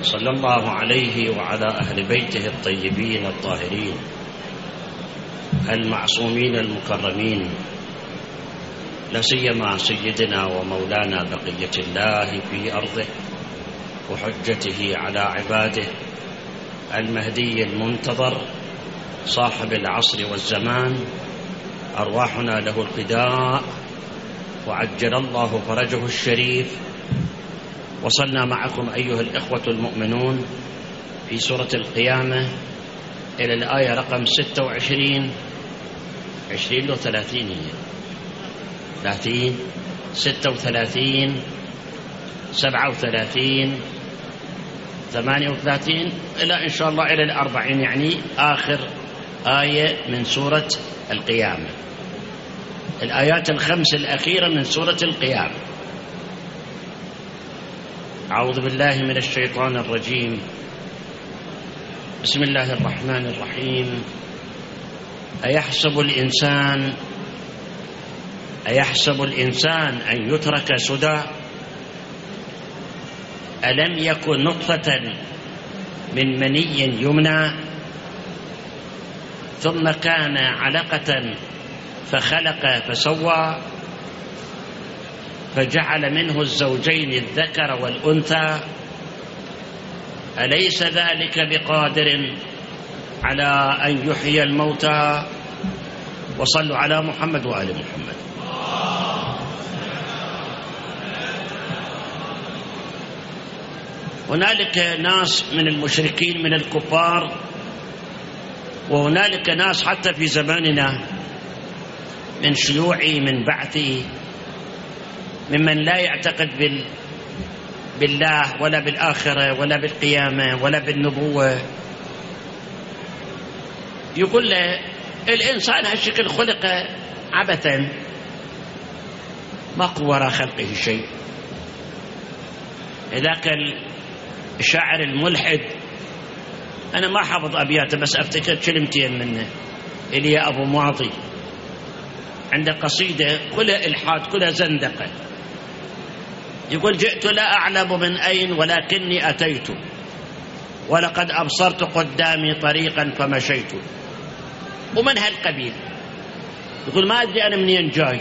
صلى الله عليه وعلى أهل بيته الطيبين الطاهرين المعصومين المكرمين، لا سيما سيدنا ومولانا بقية الله في أرضه وحجته على عباده المهدي المنتظر صاحب العصر والزمان، أرواحنا له الفداء وعجل الله فرجه الشريف. وصلنا معكم أيها الإخوة المؤمنون في سورة القيامة إلى الآية رقم 26 20 و 30 30 36 37 38 إلى إن شاء الله إلى 40، يعني آخر آية من سورة القيامة، الآيات الخمس الأخيرة من سورة القيامة. أعوذ بالله من الشيطان الرجيم. بسم الله الرحمن الرحيم. أيحسب الإنسان أن يترك سدى؟ ألم يكن نطفة من مني يمنى ثم كان علقة فخلق فسوى فجعل منه الزوجين الذكر والأنثى أليس ذلك بقادر على أن يحيي الموتى؟ وصلوا على محمد وآل محمد. هنالك ناس من المشركين من الكفار، وهنالك ناس حتى في زماننا من شيوعي من بعثي ممن لا يعتقد بالله ولا بالآخرة ولا بالقيامة ولا بالنبوة. يقول له الإنسان هالشكل خلق عبثا، ماكو وراء خلقه شيء. ذاك الشاعر الملحد، أنا ما حافظ أبياته بس أفتكر كلمتين منه، اللي أبو معطي عنده قصيدة كلها إلحاد كلها زندقة. يقول جئت لا أعلم من أين ولكني أتيت ولقد أبصرت قدامي طريقا فمشيت. ومن هالقبيل يقول ما أدري أنا منين جاي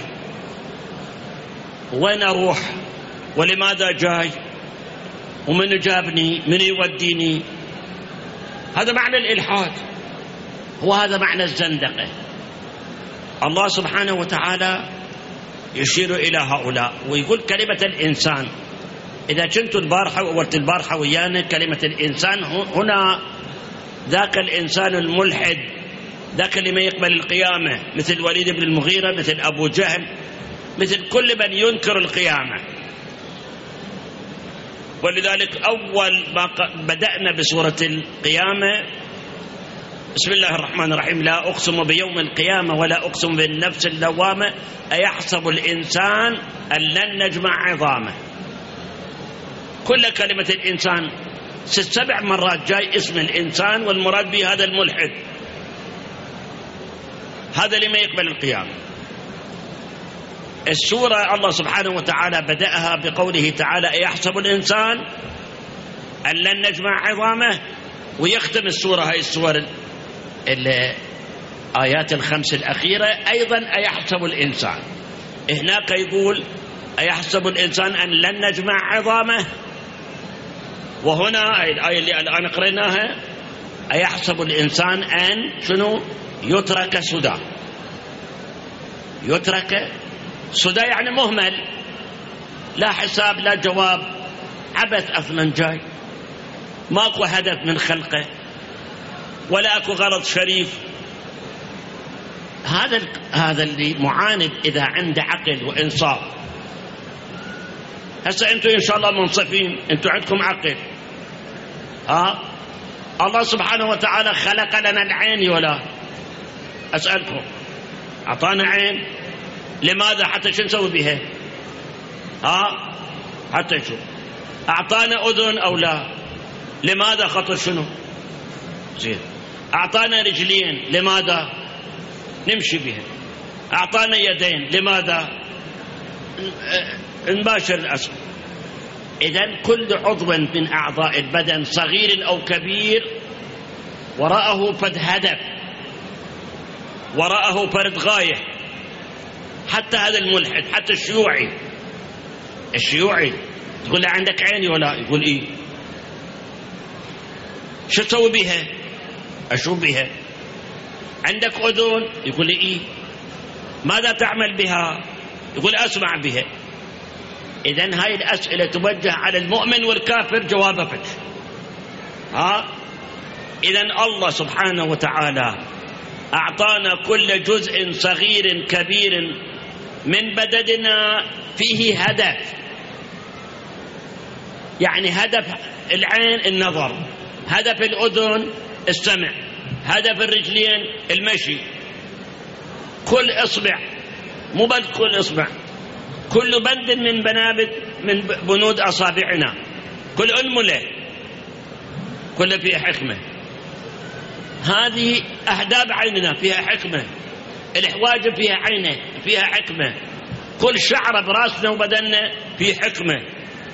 وين أروح ولماذا جاي ومن جابني من يوديني. هذا معنى الإلحاد وهذا معنى الزندقة. الله سبحانه وتعالى يشير إلى هؤلاء ويقول كلمة الإنسان. إذا كنت البارحة وقلت البارحة ويانا كلمة الإنسان هنا ذاك الإنسان الملحد، ذاك اللي ما يقبل القيامة، مثل الوليد بن المغيرة، مثل أبو جهل، مثل كل من ينكر القيامة. ولذلك أول ما بدأنا بسورة القيامة بسم الله الرحمن الرحيم لا أقسم بيوم القيامة ولا أقسم بالنفس اللوامة أيحسب الإنسان أن لن نجمع عظامه. كل كلمة الإنسان 6-7 مرات جاي اسم الإنسان، والمراد به هذا الملحد، هذا اللي ما يقبل القيامة. السورة الله سبحانه وتعالى بدأها بقوله تعالى أيحسب الإنسان أن لن نجمع عظامه، ويختم السورة هاي السور الآيات الخمس الأخيرة أيضا أيحسب الإنسان. هناك يقول أيحسب الإنسان أن لن نجمع عظامه، وهنا الآية اللي الآن قرأناها أيحسب الإنسان أن شنو يترك سدى. يترك سدى يعني مهمل، لا حساب لا جواب، عبث أصلا جاي، ماكو هدف من خلقه ولا أكو غرض شريف. هذا اللي معاند إذا عنده عقل وإنصاف. هسه أنتم إن شاء الله منصفين، أنتم عندكم عقل. الله سبحانه وتعالى خلق لنا العين ولا أسألكم أعطانا عين لماذا؟ حتى شو نسوي بها؟ حتى شو أعطانا أذن أو لا؟ لماذا؟ خطر شنو؟ زين. أعطانا رجلين لماذا؟ نمشي بها. أعطانا يدين لماذا؟ نباشر الأسفل. إذن كل عضو من أعضاء البدن صغير أو كبير وراءه فرد هدف، وراءه فرد غاية. حتى هذا الملحد، حتى الشيوعي تقول له عندك عيني ولا؟ يقول إيه. شو تسوي بها؟ أشوف بها. عندك أذن؟ يقول لي إيه. ماذا تعمل بها؟ يقول أسمع بها. إذن هاي الأسئلة توجه على المؤمن والكافر جوابها فتح. إذن الله سبحانه وتعالى أعطانا كل جزء صغير كبير من بدننا فيه هدف. يعني هدف العين النظر، هدف الأذن السمع، هدف الرجلين المشي. كل إصبع، مو بس كل إصبع، كل بند من بنود أصابعنا، كل أنملة كل فيها حكمة. هذه أهداب عيننا فيها حكمة، الحواجب فيها عينه فيها حكمة، كل شعرة براسنا وبدننا فيه حكمة.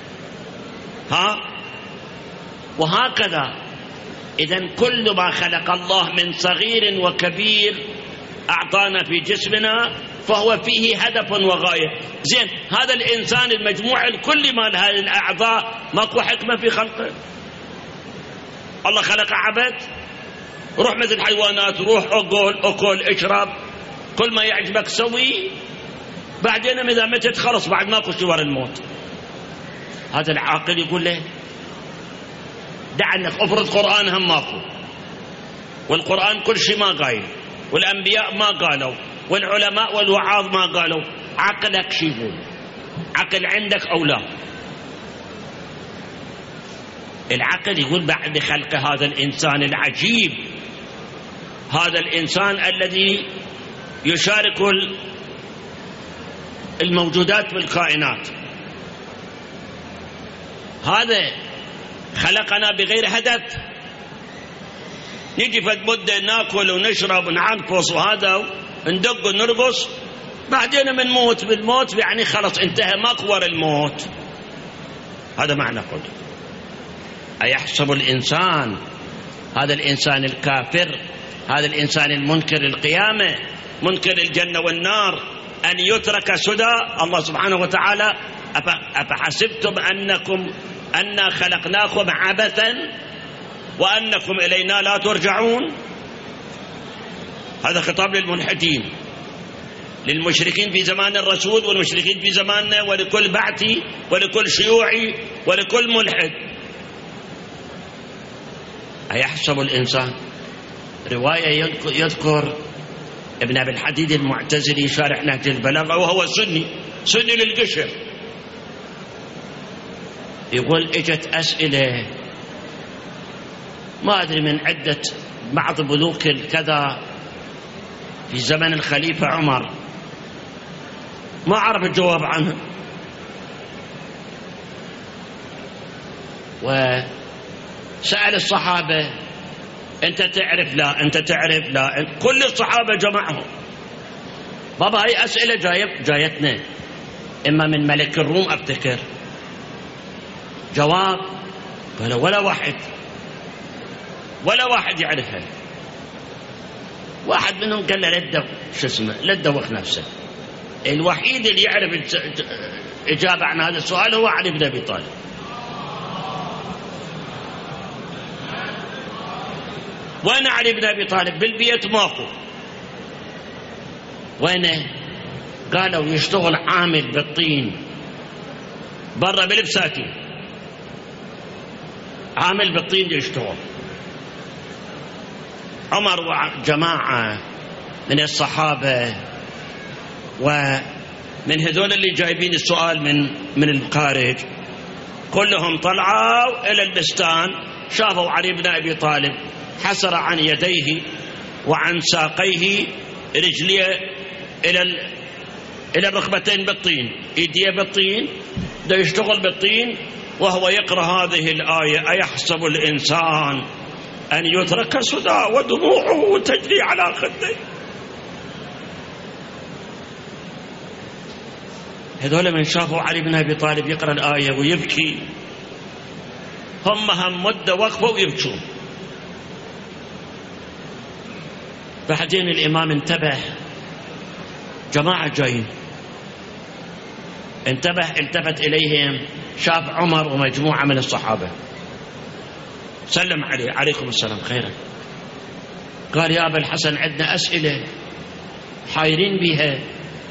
وهكذا. إذن كل ما خلق الله من صغير وكبير أعطانا في جسمنا فهو فيه هدف وغاية. زين، هذا الإنسان المجموع الكل مال هذه الأعضاء ماكو حكمة في خلقه؟ الله خلق عبد، روح مثل الحيوانات، روح أكل اشرب كل ما يعجبك سوي، بعدين إذا متت خلص بعد ماكو شي ورا الموت. هذا العاقل يقول له دع عنك، افرض قرآن هم ماكو، والقرآن كل شيء ما قايل، والأنبياء ما قالوا، والعلماء والوعاظ ما قالوا، عقلك شي يقول؟ عقل عندك أو لا؟ العقل يقول بعد خلق هذا الإنسان العجيب، هذا الإنسان الذي يشارك الموجودات بالكائنات، هذا خلقنا بغير هدف. نجي فد مدة ناكل ونشرب ونعنفص وهذا ندق ونرقص، بعدين بنموت. بالموت يعني خلص انتهى، ماكو ورا الموت. هذا معنى قول. أيحسب الإنسان، هذا الإنسان الكافر، هذا الإنسان المنكر القيامة، منكر الجنة والنار، أن يترك سدى؟ الله سبحانه وتعالى أفحسبتم أنا خلقناكم عبثا وأنكم إلينا لا ترجعون؟ هذا خطاب للملحدين، للمشركين في زمان الرسول والمشركين في زماننا، ولكل بعثي ولكل شيوعي ولكل ملحد. أيحسب الإنسان. رواية يذكر ابن أبي الحديد المعتزلي شارح نهج البلاغة، وهو سني للقشر، يقول اجت أسئلة ما أدري من عدة بعض بنوك كذا في زمن الخليفة عمر، ما عرف الجواب عنها، وسأل الصحابة أنت تعرف؟ لا. أنت تعرف؟ لا. كل الصحابة جمعهم. بابا هاي أسئلة جايتنا إما من ملك الروم أفتكر، جواب ولا واحد يعرفها. واحد منهم قال له لا تدوخ نفسك، الوحيد اللي يعرف إجابة عن هذا السؤال هو علي بن أبي طالب. وين علي بن أبي طالب؟ بالبيت ماكو. وين؟ قالوا يشتغل عامل بالطين برا بالبساتين، عامل بالطين يشتغل. عمر وجماعة من الصحابة ومن هذول اللي جايبين السؤال من الخارج كلهم طلعوا إلى البستان، شافوا علي بن أبي طالب حسر عن يديه وعن ساقيه رجليه إلى الركبتين بالطين، يديه بالطين، ده يشتغل بالطين وهو يقرأ هذه الآية: أيحسب الإنسان أن يترك سدى ودموعه تجري على خده. هذول من شافوا علي بن أبي طالب يقرأ الآية ويبكي هم مدة وقفوا ويبكون. بعدين الإمام انتبه، جماعة جايين، انتبه، التفت إليهم، شاف عمر ومجموعة من الصحابة، سلم عليه، عليكم السلام، خيرا. قال يا أبا الحسن عندنا أسئلة حايرين بها.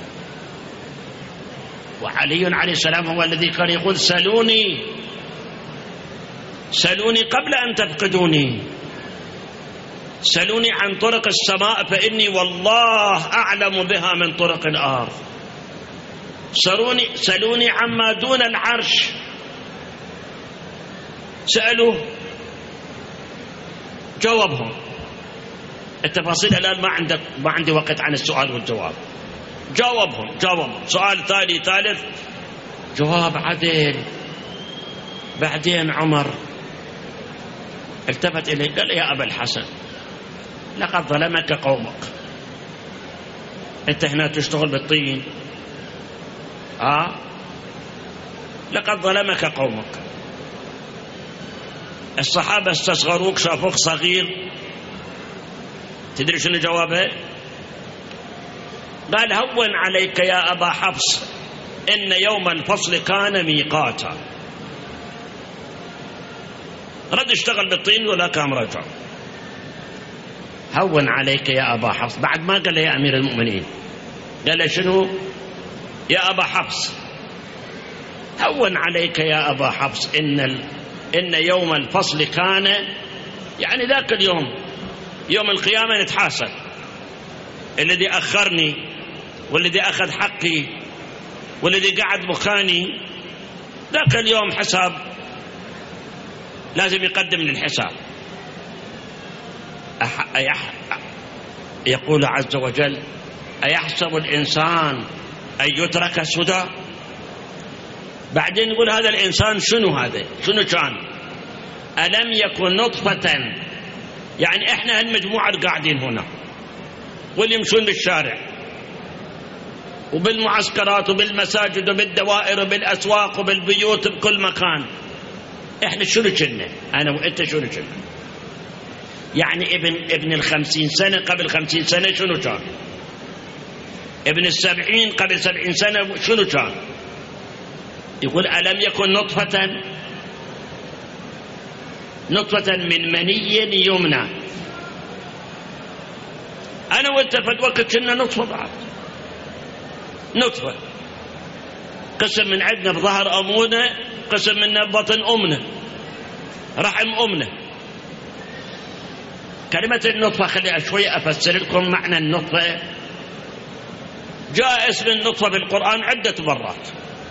وعلي عليه السلام هو الذي كان يقول سلوني قبل أن تفقدوني، سلوني عن طرق السماء فإني والله أعلم بها من طرق الأرض، سلوني عما دون العرش. سألوه، جاوبهم. التفاصيل الآن ما عندي وقت عن السؤال والجواب. جاوبهم. سؤال ثاني ثالث، جواب عدل. بعدين عمر التفت إليه قال يا أبا الحسن لقد ظلمك قومك، أنت هنا تشتغل بالطين، لقد ظلمك قومك. الصحابة استصغروك، شافوك صغير. تدري شنو جوابه؟ قال هون عليك يا أبا حفص إن يوم الفصل كان ميقاتا. رد اشتغل بالطين ولا كان رجع. هون عليك يا أبا حفص، بعد ما قال يا أمير المؤمنين، قال شنو؟ يا أبا حفص، هون عليك يا أبا حفص إن يوم الفصل كان، يعني ذاك اليوم يوم القيامة نتحاسب، الذي أخرني والذي أخذ حقي والذي قعد مكاني، ذاك اليوم حساب لازم يقدم للحساب. يقول عز وجل أيحسب الإنسان أن يترك سدى؟ بعدين يقول هذا الإنسان شنو كان؟ ألم يكن نطفة، يعني إحنا هالمجموعة قاعدين هنا واللي يمشون بالشارع وبالمعسكرات وبالمساجد وبالدوائر وبالأسواق وبالبيوت بكل مكان، إحنا شنو كنا؟ أنا وإنت شنو كنا؟ يعني ابن 50 سنة قبل 50 سنة شنو كان؟ ابن 70 قبل 70 سنة شنو كان؟ يقول ألم يكن نطفة من مني يمنى. أنا وأنت في وقت كنا نطفة بعد، نطفة، قسم من عندنا بظهر أمنا، قسم منا ببطن أمنا، رحم أمنا. كلمة النطفة خلي شوية أفسر لكم معنى النطفة. جاء اسم النطفة في القرآن عدة مرات.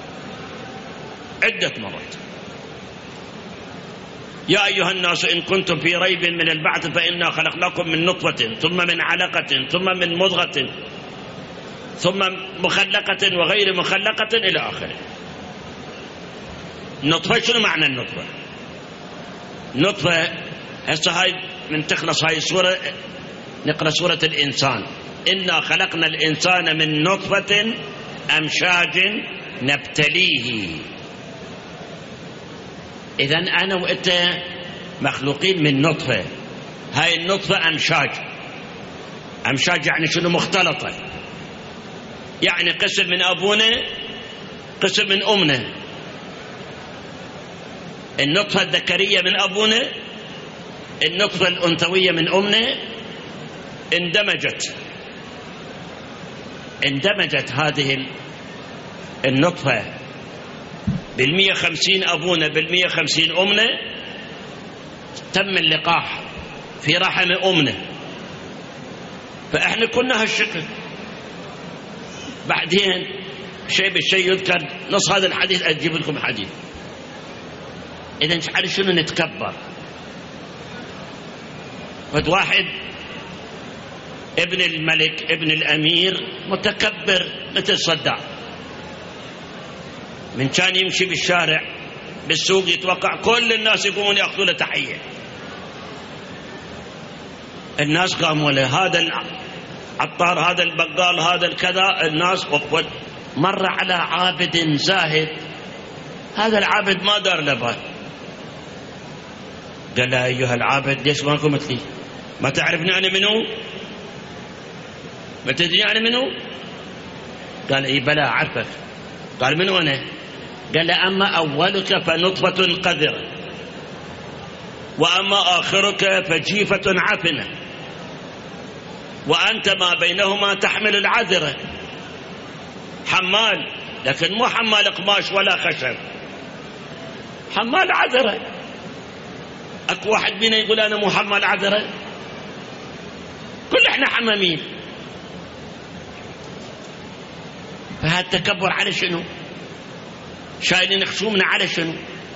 يا أيها الناس إن كنتم في ريب من البعث فإنا خلقناكم من نطفة ثم من علقة ثم من مضغة ثم مخلقة وغير مخلقة إلى آخره. النطفة شنو معنى النطفة؟ نطفة هسه هاي من تخلص هاي السورة نقرأ سورة الإنسان. إنا خلقنا الإنسان من نطفة أمشاج نبتليه. إذن أنا وإنت مخلوقين من نطفة. هاي النطفة أمشاج يعني شنو؟ مختلطة، يعني قسم من أبونا قسم من أمنا. النطفة الذكرية من أبونا، النطفة الأنثوية من أمنا، اندمجت هذه النطفة بال150 أبونا بال150 أمنا، تم اللقاح في رحم أمنا، فإحنا كنا هالشكل. بعدين شيء بالشيء يذكر، نص هذا الحديث أجيب لكم حديث. إذن على شنو نتكبر؟ فد واحد ابن الملك ابن الأمير متكبر مثل صدام، من كان يمشي بالشارع بالسوق يتوقع كل الناس يقومون يأخذوا له تحية. الناس قاموا له، هذا العطار، هذا البقال، هذا الكذا، الناس وقفوا. مر على عابد زاهد، هذا العابد ما دار له بال، قال له أيها العابد ليش ما قمت لي؟ ما تعرفني أنا منو؟ ما تدري أنا منو؟ قال إيه بلى أعرفك. قال منو أنا؟ قال له أما أولك فنطفة قذرة، وأما آخرك فجيفة عفنة، وأنت ما بينهما تحمل العذرة. حمال، لكن مو حمال قماش ولا خشب، حمال عذرة. أكو واحد بينا يقول أنا مو حمال عذرة؟ كل إحنا حمامين. فهذا التكبر على شنو؟ شايلين خصومنا على شنو؟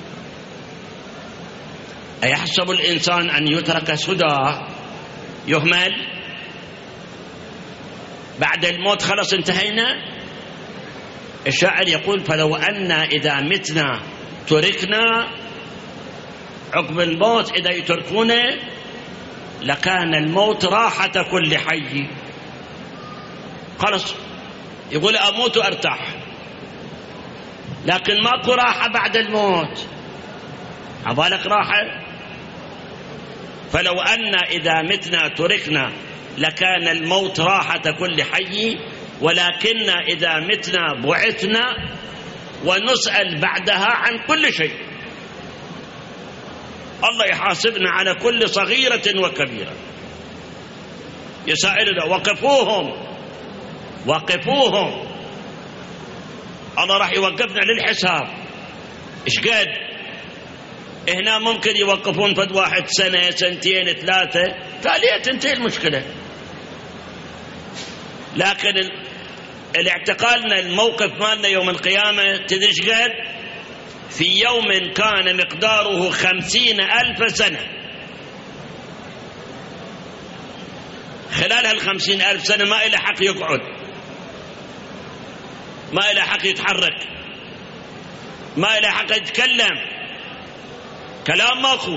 أيحسب الإنسان أن يترك سدى يهمل؟ بعد الموت خلص انتهينا. الشاعر يقول فلو أن إذا متنا تركنا، عقب الموت إذا يتركونا لكان الموت راحة كل حي. خلص يقول أموت وأرتاح، لكن ماكو راحة بعد الموت. عبالك راحة؟ فلو أن إذا متنا تركنا لكان الموت راحة كل حي، ولكن إذا متنا بعثنا ونسأل بعدها عن كل شيء. الله يحاسبنا على كل صغيرة وكبيرة. يسائلنا وقفوهم وقفوهم، الله راح يوقفنا للحساب. إيش قد هنا ممكن يوقفون فد واحد سنة سنتين ثلاثة تالية تنتهي المشكلة، لكن الاعتقالنا الموقف مالنا يوم القيامة تدري إيش قد؟ في يوم كان مقداره 50,000 سنة، خلال هال50,000 سنة ما إله حق يقعد، ما إله حق يتحرك، ما إله حق يتكلم، كلام ماكو.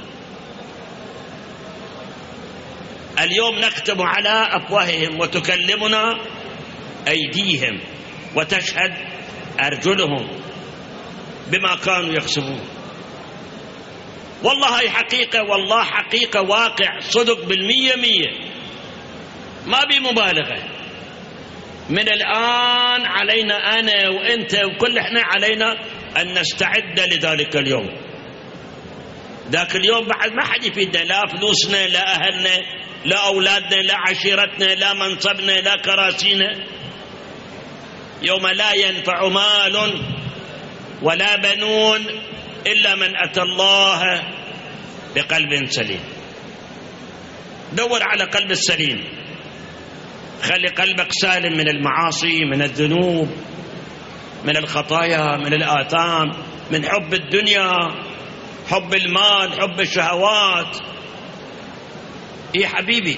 اليوم نختم على أفواههم وتكلمنا أيديهم وتشهد أرجلهم بما كانوا يكسبون. والله هي حقيقة، والله حقيقة واقع صدق 100%، ما بي مبالغة. من الآن علينا أنا وأنت وكل إحنا علينا أن نستعد لذلك اليوم. ذاك اليوم بعد ما حد يفيدنا، لا فلوسنا لا أهلنا لا أولادنا لا عشيرتنا لا منصبنا لا كراسينا. يوم لا ينفع مال ولا بنون إلا من أتى الله بقلب سليم. دور على قلب السليم، خلي قلبك سالم من المعاصي، من الذنوب، من الخطايا، من الآثام، من حب الدنيا، حب المال، حب الشهوات. يا حبيبي،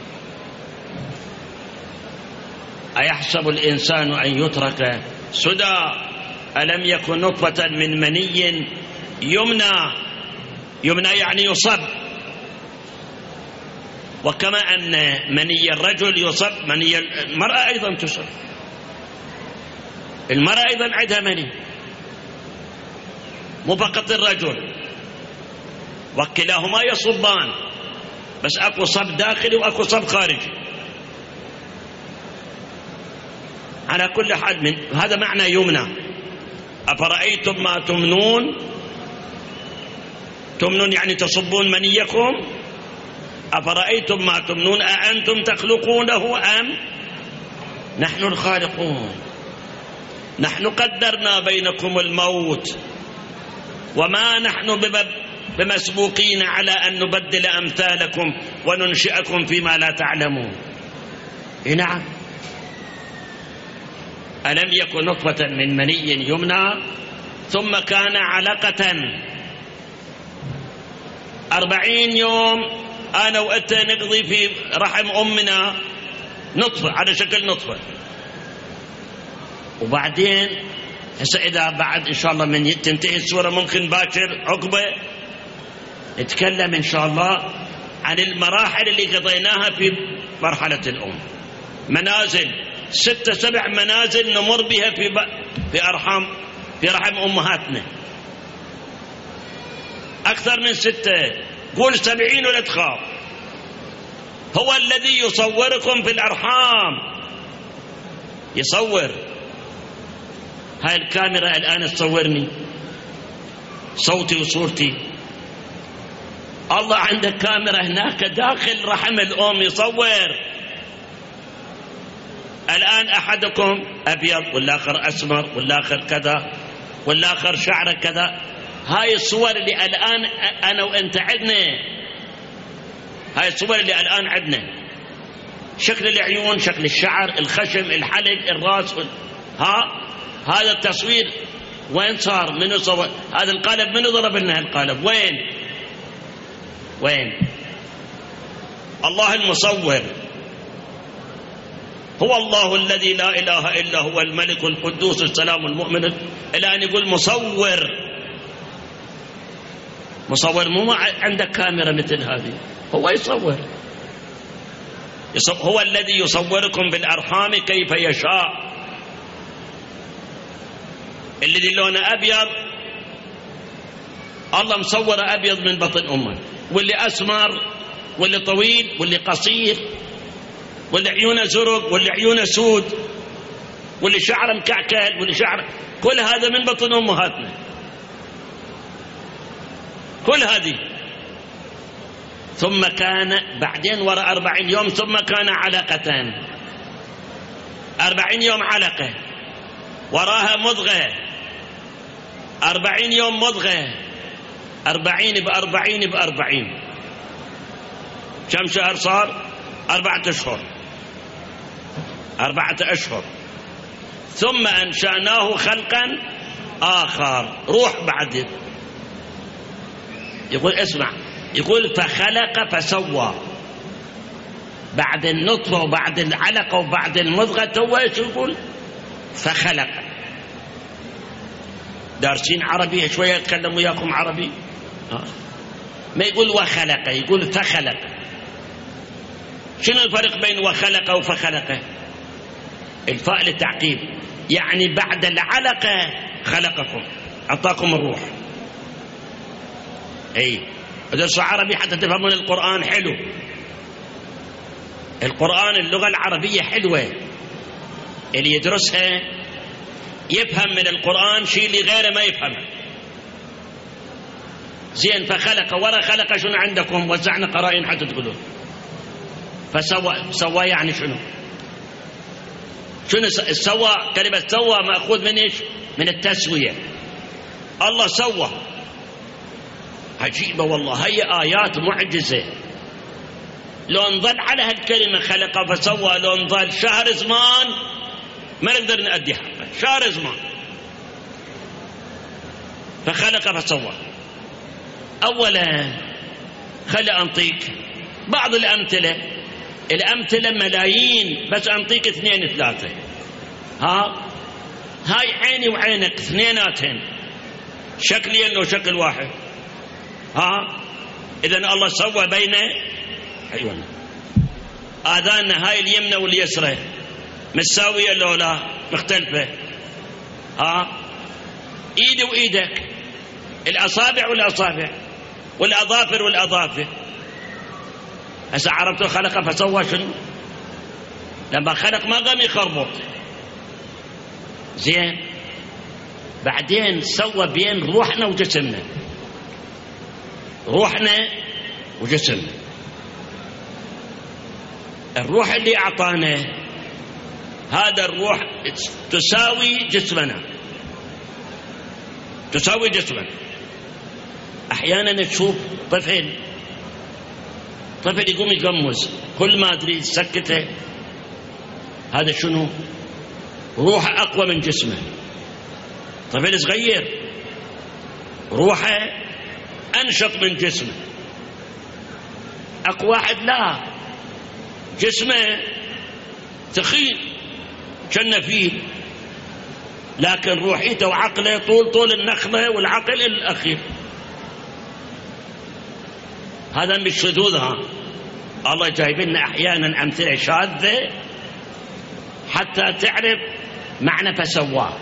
أيحسب الإنسان أن يترك سدى ألم يكن نطفة من مني يمنى. يمنى يعني يصب، وكما أن مني الرجل يصب مني المرأة أيضا تصب. المرأة أيضا عندها مني، مو فقط الرجل، وكلاهما يصبان، بس أكو صب داخلي وأكو صب خارجي. على كل حال من هذا معنى يمنى. أفرأيتم ما تمنون، تمنون يعني تصبون منيكم. أفرأيتم ما تمنون أأنتم تخلقونه أم نحن الخالقون. نحن قدرنا بينكم الموت وما نحن بمسبوقين على أن نبدل أمثالكم وننشئكم فيما لا تعلمون. نعم. ألم يكن نطفة من مني يمنى ثم كان علقة 40 يوم أنا وأنت نقضي في رحم أمنا نطفة على شكل نطفة. وبعدين هسه إذا بعد إن شاء الله من تنتهي السورة ممكن باكر عقبة نتكلم إن شاء الله عن المراحل اللي قضيناها في مرحلة الأم. منازل 6 7 منازل نمر بها في رحم أمهاتنا، أكثر من 6. قول 70 ولا تخاف. هو الذي يصوركم في الأرحام، يصور. هاي الكاميرا الآن تصورني، صوتي وصورتي. الله عنده كاميرا هناك داخل رحم الأم يصور. الآن أحدكم أبيض والآخر أسمر والآخر كذا والآخر شعره كذا. هاي الصور اللي الآن أنا وأنت عدنا، هاي الصور اللي الآن عدنا، شكل العيون، شكل الشعر، الخشم، الحلق، الرأس، هذا التصوير وين صار؟ منو صور هذا القالب؟ منو ضرب لنا القالب؟ وين؟ الله المصور. هو الله الذي لا إله إلا هو الملك القدوس السلام المؤمن. الآن يقول مصور. مصور مو عندك كاميرا مثل هذه، هو يصور. هو الذي يصوركم بالأرحام كيف يشاء. الذي لونه أبيض الله مصور أبيض من بطن أمه، واللي أسمر واللي طويل واللي قصير، واللي عيونه زرق واللي عيونه سود، واللي شعره مكعكل واللي شعره، كل هذا من بطن أمهاتنا، كل هذه. ثم كان بعدين وراء 40 يوم ثم كان علقة. 40 يوم علقة، وراها مضغة، 40 يوم مضغة، 40 ب40 ب40. كم شهر صار؟ 4 أشهر. 4 أشهر. ثم أنشأناه خلقا آخر. روح بعد. يقول اسمع، يقول فخلق فسوى. بعد النطفة وبعد العلقة وبعد المضغة تو ايش يقول؟ فخلق. دارسين عربي شوية يتكلم وياكم عربي؟ ما يقول وخلق، يقول فخلق. شنو الفرق بين وخلق وفخلق؟ الفاء للتعقيب، يعني بعد العلقة خلقكم، أعطاكم الروح. اي ادرسوا عربي حتى تفهمون القرآن حلو. القرآن اللغة العربية حلوة، اللي يدرسها يفهم من القرآن شيء اللي غيره ما يفهمه. زين. فخلق ورا خلق شنو عندكم؟ وزعنا قرائن حتى تقولون. فسوى يعني شنو؟ شنو سوى؟ كلمة سوى مأخوذ من ايش؟ من التسوية. الله سوى. عجيبة والله، هي آيات معجزة. لو نظل على هالكلمة خلق فسوى، لو نظل شهر زمان ما نقدر نأدي حقه. شهر زمان. فخلق فسوى. أولا خلي أنطيك بعض الأمثلة. الأمثلة ملايين، بس أنطيك 2 3. هاي عيني وعينك اثنيناتهن شكلين لو شكل واحد. إذن الله سوى بين عيوننا. آذاننا هاي اليمنى واليسرى متساوية لو لا مختلفة؟ إيدي وإيدك، الأصابع والأصابع، والأظافر والأظافر. هسه عرفتوا خلق فسوى شنو؟ لما خلق ما قام يخربط. زين. بعدين سوى بين روحنا وجسمنا. روحنا وجسمنا. الروح اللي أعطانا هذا الروح تساوي جسمنا، تساوي جسمنا. أحيانا تشوف طفل يقوم يقمز، كل ما أدري سكته، هذا شنو؟ روح أقوى من جسمه. طفل صغير روحه أنشط من جسمه. أقوى واحد لا، جسمه ثقيل كالنفيل، لكن روحيته وعقله طول النخلة والعقل الأخير. هذا مش شذوذها. الله جايب لنا أحيانا أمثلة شاذة حتى تعرف معنى فسواه.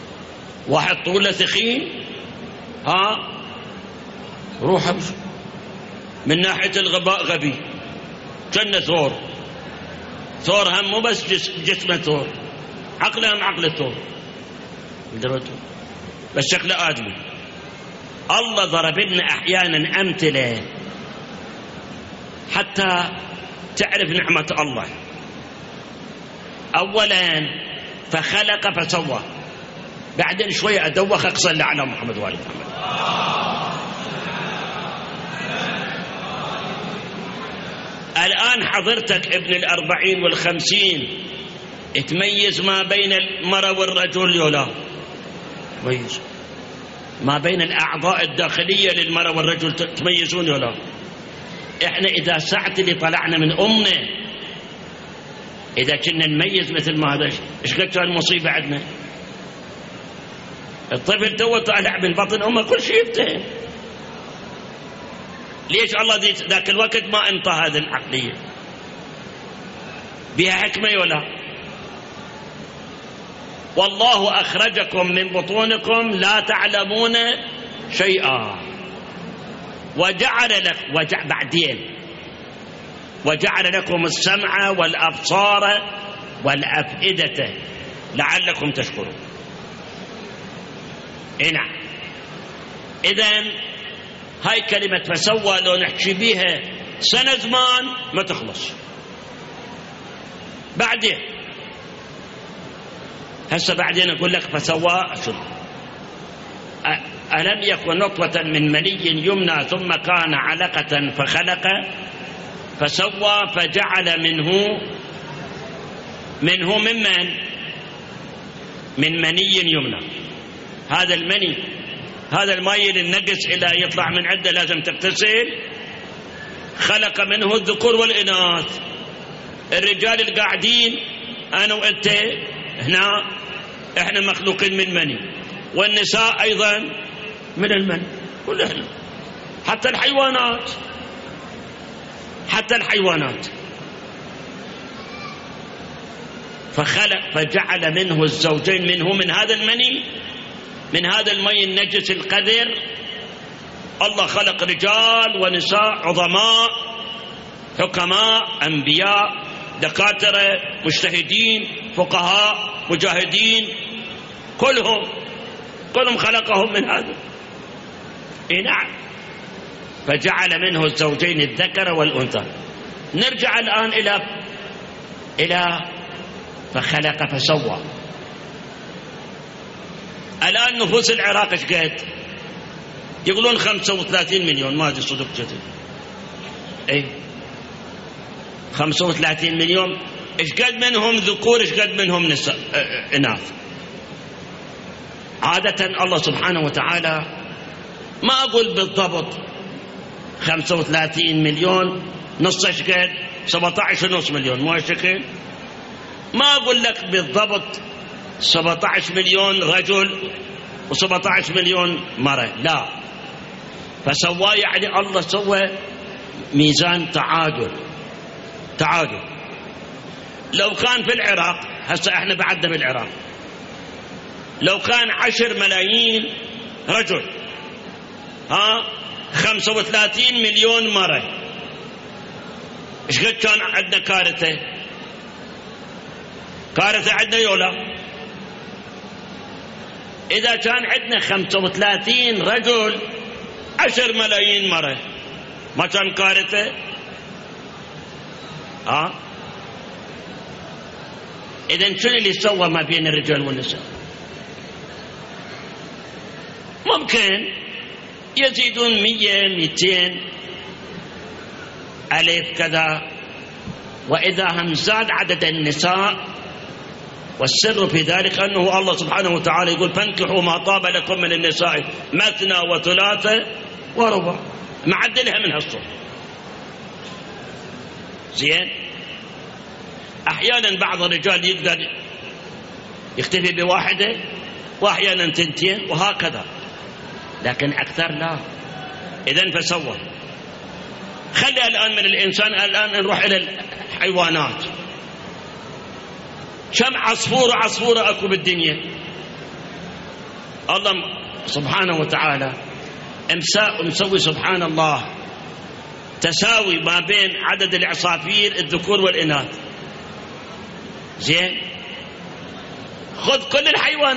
واحد طوله ثخين، روحه من ناحية الغباء غبي، كان ثور. ثور هم مو بس جسمه ثور، عقله هم عقل ثور، بس شكله آدمي. الله ضرب لنا أحيانا أمثلة حتى تعرف نعمة الله. أولا فخلق فسوى، بعدين شوية أدوخك صلى على محمد وآل محمد. الآن حضرتك ابن 40 وال50 تميز ما بين المرأة والرجل ولا تميز؟ ما بين الأعضاء الداخلية للمرأة والرجل تميزون ولا؟ إحنا إذا ساعة اللي طلعنا من أمنا إذا كنا نميز مثل ما هذا، إيش قد كان مصيبة عندنا؟ الطفل تو طالع من بطن أمه كل شيء يفتهم. ليش الله ذاك الوقت ما انطى هذه العقلية؟ بها حكمة ولا؟ والله أخرجكم من بطونكم لا تعلمون شيئا وجعل لكم السمع والأبصار والأفئدة لعلكم تشكرون. نعم. إذن هاي كلمة فسوى لو نحكي بيها سنة زمان ما تخلص. بعدين هسه بعدين أقول لك فسوى شو؟ ألم يكن نطفة من مني يمنى ثم كان علقة فخلق فسوى فجعل منه من مني يمنى. هذا المني، هذا الماء اللي النقص إلى يطلع من عنده لازم تغتسل، خلق منه الذكور والإناث. الرجال القاعدين أنا وأنت هنا إحنا مخلوقين من مني، والنساء أيضا من المني كلنا، حتى الحيوانات. فخلق فجعل منه الزوجين، من هذا المني، من هذا المي النجس القذر. الله خلق رجال ونساء عظماء، حكماء، أنبياء، دكاترة، مجتهدين، فقهاء، مجاهدين، كلهم خلقهم من هذا. نعم. فجعل منه الزوجين الذكر والأنثى. نرجع الآن إلى فخلق فسوى. الآن نفوس العراق ايش قد؟ يقولون 35 مليون، ما ادري صدق جديد. اي 35 مليون. ايش قد منهم ذكور، ايش قد منهم نساء اناث؟ عادة الله سبحانه وتعالى ما اقول بالضبط 35 مليون، نص ايش قد؟ 17.5 مليون، مو هالشكل؟ ما اقول لك بالضبط 17 مليون رجل و17 مليون مرأة، لا. فسواه يعني الله سوى ميزان تعادل. لو كان في العراق، هسه احنا بعدنا بالعراق، لو كان 10 ملايين رجل 35 مليون مرأة، ايش قد كان عندنا كارثة عندنا يولا؟ إذا كان عندنا 35 رجل 10 ملايين مرة، ما كان كارثة؟ إذن شنو اللي سوى ما بين الرجال والنساء؟ ممكن يزيدون 100 200 ألف كذا، وإذا هم زاد عدد النساء. والسر في ذلك أنه الله سبحانه وتعالى يقول فانكحوا ما طاب لكم من النساء مثنى وثلاثة ورباع، معدلها من هالصوت. زين. أحيانا بعض الرجال يقدر يكتفي بواحدة، وأحيانا 2 وهكذا، لكن أكثر لا. إذن فسوى. خلي الآن من الإنسان، الآن نروح إلى الحيوانات. كم عصفورة أكو بالدنيا؟ الله سبحانه وتعالى مسوي سبحان الله تساوي ما بين عدد العصافير الذكور والإناث. زين، خذ كل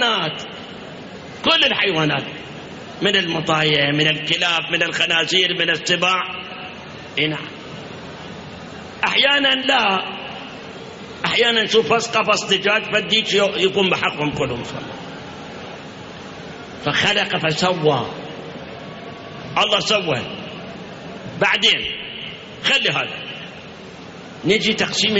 الحيوانات من المطايا، من الكلاب، من الخنازير، من السباع. نعم. أحيانا لا، أحيانا نشوف قفص دجاج بديك يقوم بحقهم كلهم. فخلق فسوى، الله سوى. بعدين خلي هذا، نجي تقسيم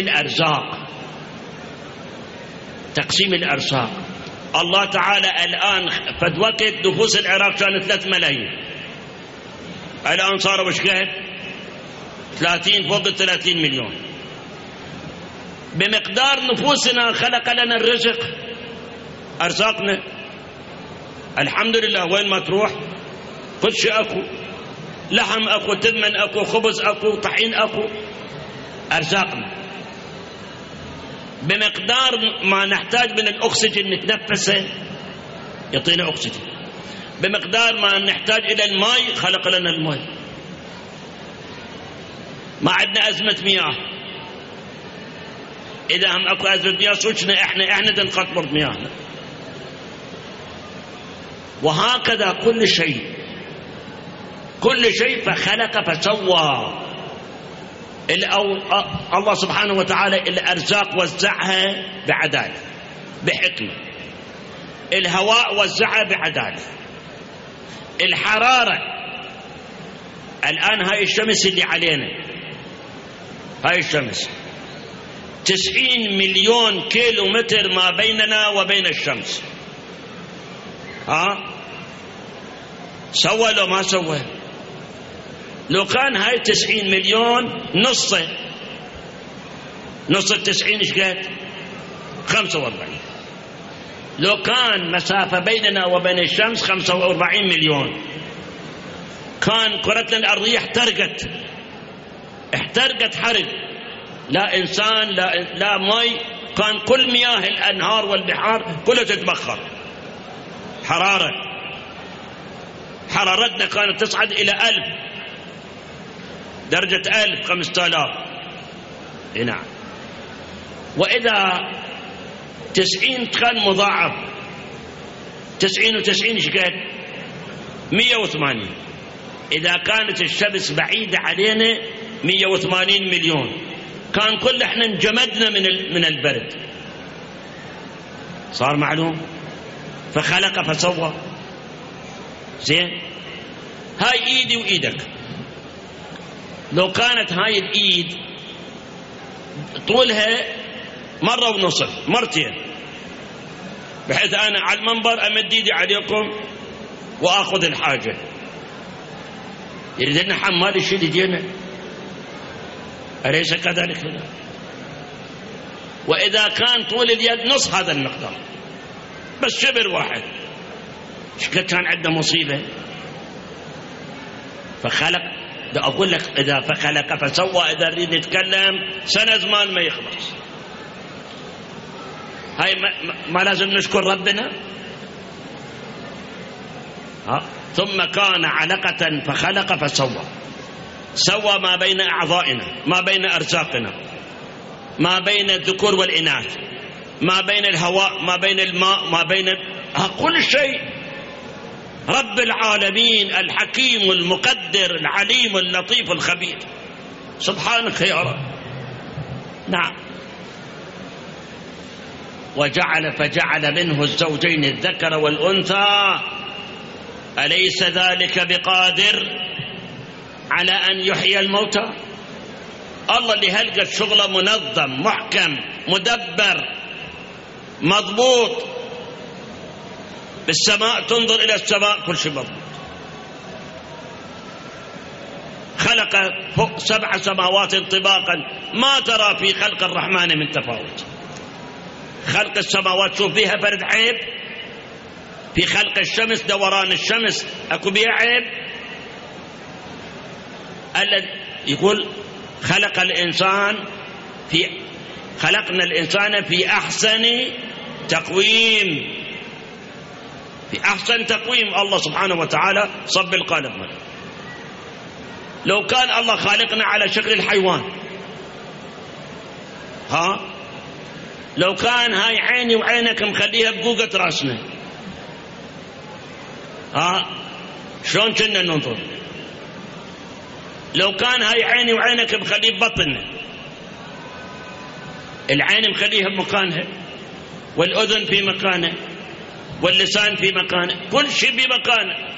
الأرزاق. الله تعالى الآن فد وقت نفوس العراق كانت 3 ملايين، الآن صاروا وش قد 30 فوق 30 مليون. بمقدار نفوسنا خلق لنا الرزق، أرزاقنا الحمد لله. وين ما تروح كل شيء أكو، لحم أكو، تمن أكو، خبز أكو، طحين أكو، أرزاقنا. بمقدار ما نحتاج من الأكسجين نتنفسه يعطينا أكسجين، بمقدار ما نحتاج إلى الماء خلق لنا الماء. ما عندنا أزمة مياه، إذا هم أكو أزمة مياه سوچنا إحنا تنقطر مياهنا. وهكذا كل شيء فخلق فسوى. الله سبحانه وتعالى الأرزاق وزعها بعدالة بحكمة، الهواء وزعها بعدالة، الحرارة الآن هاي الشمس اللي علينا، هاي الشمس 90 مليون كيلو متر ما بيننا وبين الشمس. سوى لو ما سوى؟ لو كان هاي 90 مليون نص 90 ايش قد 45. لو كان مسافة بيننا وبين الشمس 45 مليون، كان كرتنا الأرضية احترقت حرق، لا إنسان لا مي، كان كل مياه الأنهار والبحار كلها تتبخر. حرارتنا كانت تصعد إلى 1000 درجة، 1000 5000. نعم. وإذا 90 كان مضاعف، 90 و90 ايش قد 180. إذا كانت الشمس بعيدة علينا 180 مليون، كان كل احنا انجمدنا من البرد. صار معلوم؟ فخلق فسوى. زين، هاي ايدي وايدك، لو كانت هاي الايد طولها 1.5 مرتين، بحيث انا على المنبر امد ايدي عليكم واخذ الحاجه، يريد لنا حمال يشيل يدينا، اليس كذلك؟ واذا كان طول اليد نص هذا المقدار، بس شبر واحد، ايش قد كان عندنا مصيبه. فخلق، أقول لك إذا فخلق فسوى، إذا نريد نتكلم سنة زمان ما يخلص. هاي ما لازم نشكر ربنا. ثم كان علقة فخلق فسوى، سوى ما بين أعضائنا، ما بين أرزاقنا، ما بين الذكور والإناث، ما بين الهواء، ما بين الماء، ما بين كل شيء. رب العالمين الحكيم المقدر العليم اللطيف الخبير، سبحانك يا رب. نعم. فجعل منه الزوجين الذكر والأنثى، أليس ذلك بقادر على أن يحيي الموتى؟ الله اللي هلقت شغله منظم محكم مدبر مضبوط. بالسماء تنظر إلى السماء كل شيء مضبوط. خلق فوق 7 سماوات طباقا، ما ترى في خلق الرحمن من تفاوت. خلق السماوات شوف فيها فرد عيب؟ في خلق الشمس دوران الشمس أكو بها عيب؟ الذي يقول خلقنا الإنسان في أحسن تقويم، في أحسن تقويم. الله سبحانه وتعالى صب القلم. لو كان الله خالقنا على شكل الحيوان، لو كان هاي عيني وعينك مخليها بقوقة راسنا، شلون كنا ننظر؟ لو كان هاي عيني وعينك مخليه ببطننا، العين مخليها بمكانها، والأذن في مكانه، واللسان في مكانه، كل شيء بمكانه.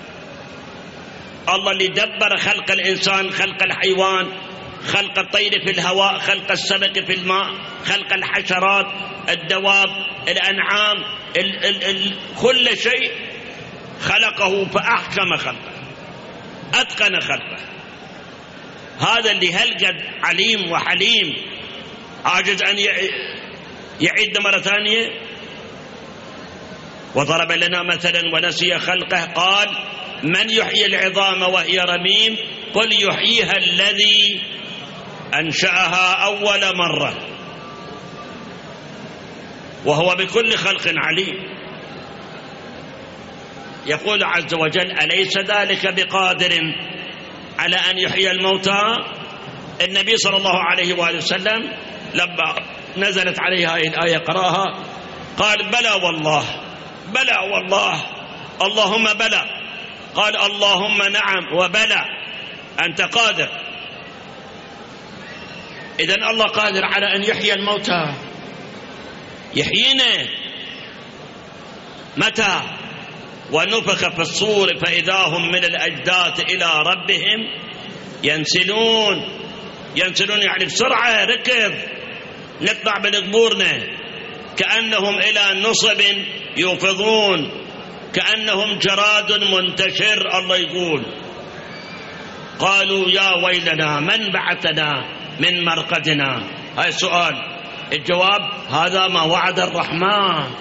الله اللي دبر خلق الإنسان، خلق الحيوان، خلق الطير في الهواء، خلق السمك في الماء، خلق الحشرات، الدواب، الأنعام، كل شيء خلقه فأحكم خلقه، أتقن خلقه. هذا اللي هلقد عليم وحليم عاجز أن يعيد مرة ثانية. وضرب لنا مثلا ونسي خلقه قال من يحيي العظام وهي رميم قل يحييها الذي أنشأها أول مرة وهو بكل خلق عليم. يقول عز وجل أليس ذلك بقادر على أن يحيي الموتى؟ النبي صلى الله عليه وآله وسلم لما نزلت عليه هذه الآية قرأها قال بلى والله، بلى والله، اللهم بلى. قال اللهم نعم وبلى، أنت قادر. إذن الله قادر على أن يحيي الموتى، يحيينا متى؟ ونفخ في الصور فإذا هم من الأجداث إلى ربهم ينسلون. ينسلون يعني بسرعة، ركض، نطلع من قبورنا كأنهم إلى نصب يوفضون، كأنهم جراد منتشر. الله يقول قالوا يا ويلنا من بعثنا من مرقدنا. هاي السؤال، الجواب هذا ما وعد الرحمن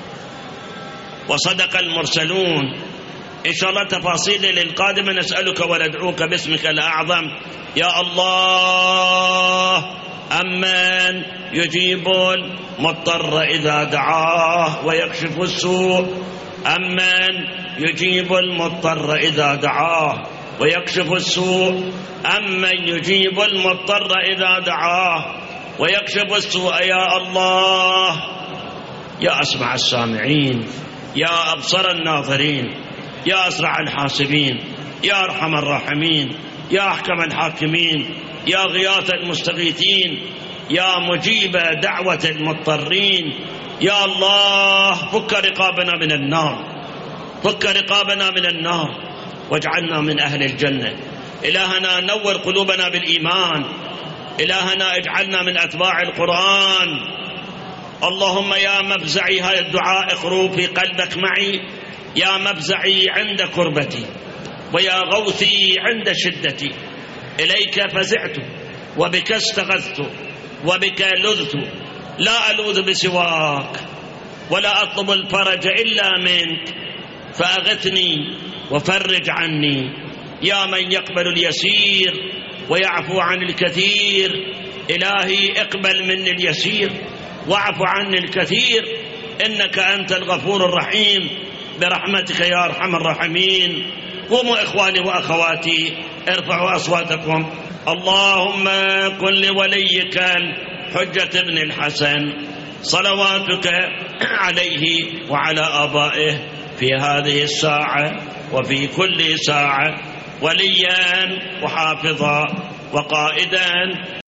وصدق المرسلون. إن شاء الله تفاصيل للقادمة نسألك وندعوك باسمك الأعظم يا الله. أمن يجيب المضطر إذا دعاه ويكشف السوء، أمن يجيب المضطر إذا دعاه ويكشف السوء، أمن يجيب المضطر إذا دعاه ويكشف السوء. يا الله يا أسمع السامعين، يا أبصر الناظرين، يا أسرع الحاسبين، يا أرحم الراحمين، يا أحكم الحاكمين، يا غياث المستغيثين، يا مجيب دعوة المضطرين. يا الله فك رقابنا من النار، فك رقابنا من النار واجعلنا من أهل الجنة. إلهنا نور قلوبنا بالإيمان، إلهنا اجعلنا من أتباع القرآن. اللهم يا مفزعي، هذا الدعاء اقرأ في قلبك معي. يا مفزعي عند كربتي ويا غوثي عند شدتي، إليك فزعت وبك استغثت وبك لذت، لا ألوذ بسواك ولا أطلب الفرج إلا منك، فأغثني وفرج عني. يا من يقبل اليسير ويعفو عن الكثير، إلهي اقبل مني اليسير واعف عني الكثير، إنك أنت الغفور الرحيم برحمتك يا أرحم الراحمين. قوموا إخواني وأخواتي ارفعوا أصواتكم. اللهم كن لوليك الحجة ابن الحسن صلواتك عليه وعلى آبائه في هذه الساعة وفي كل ساعة وليا وحافظا وقائدا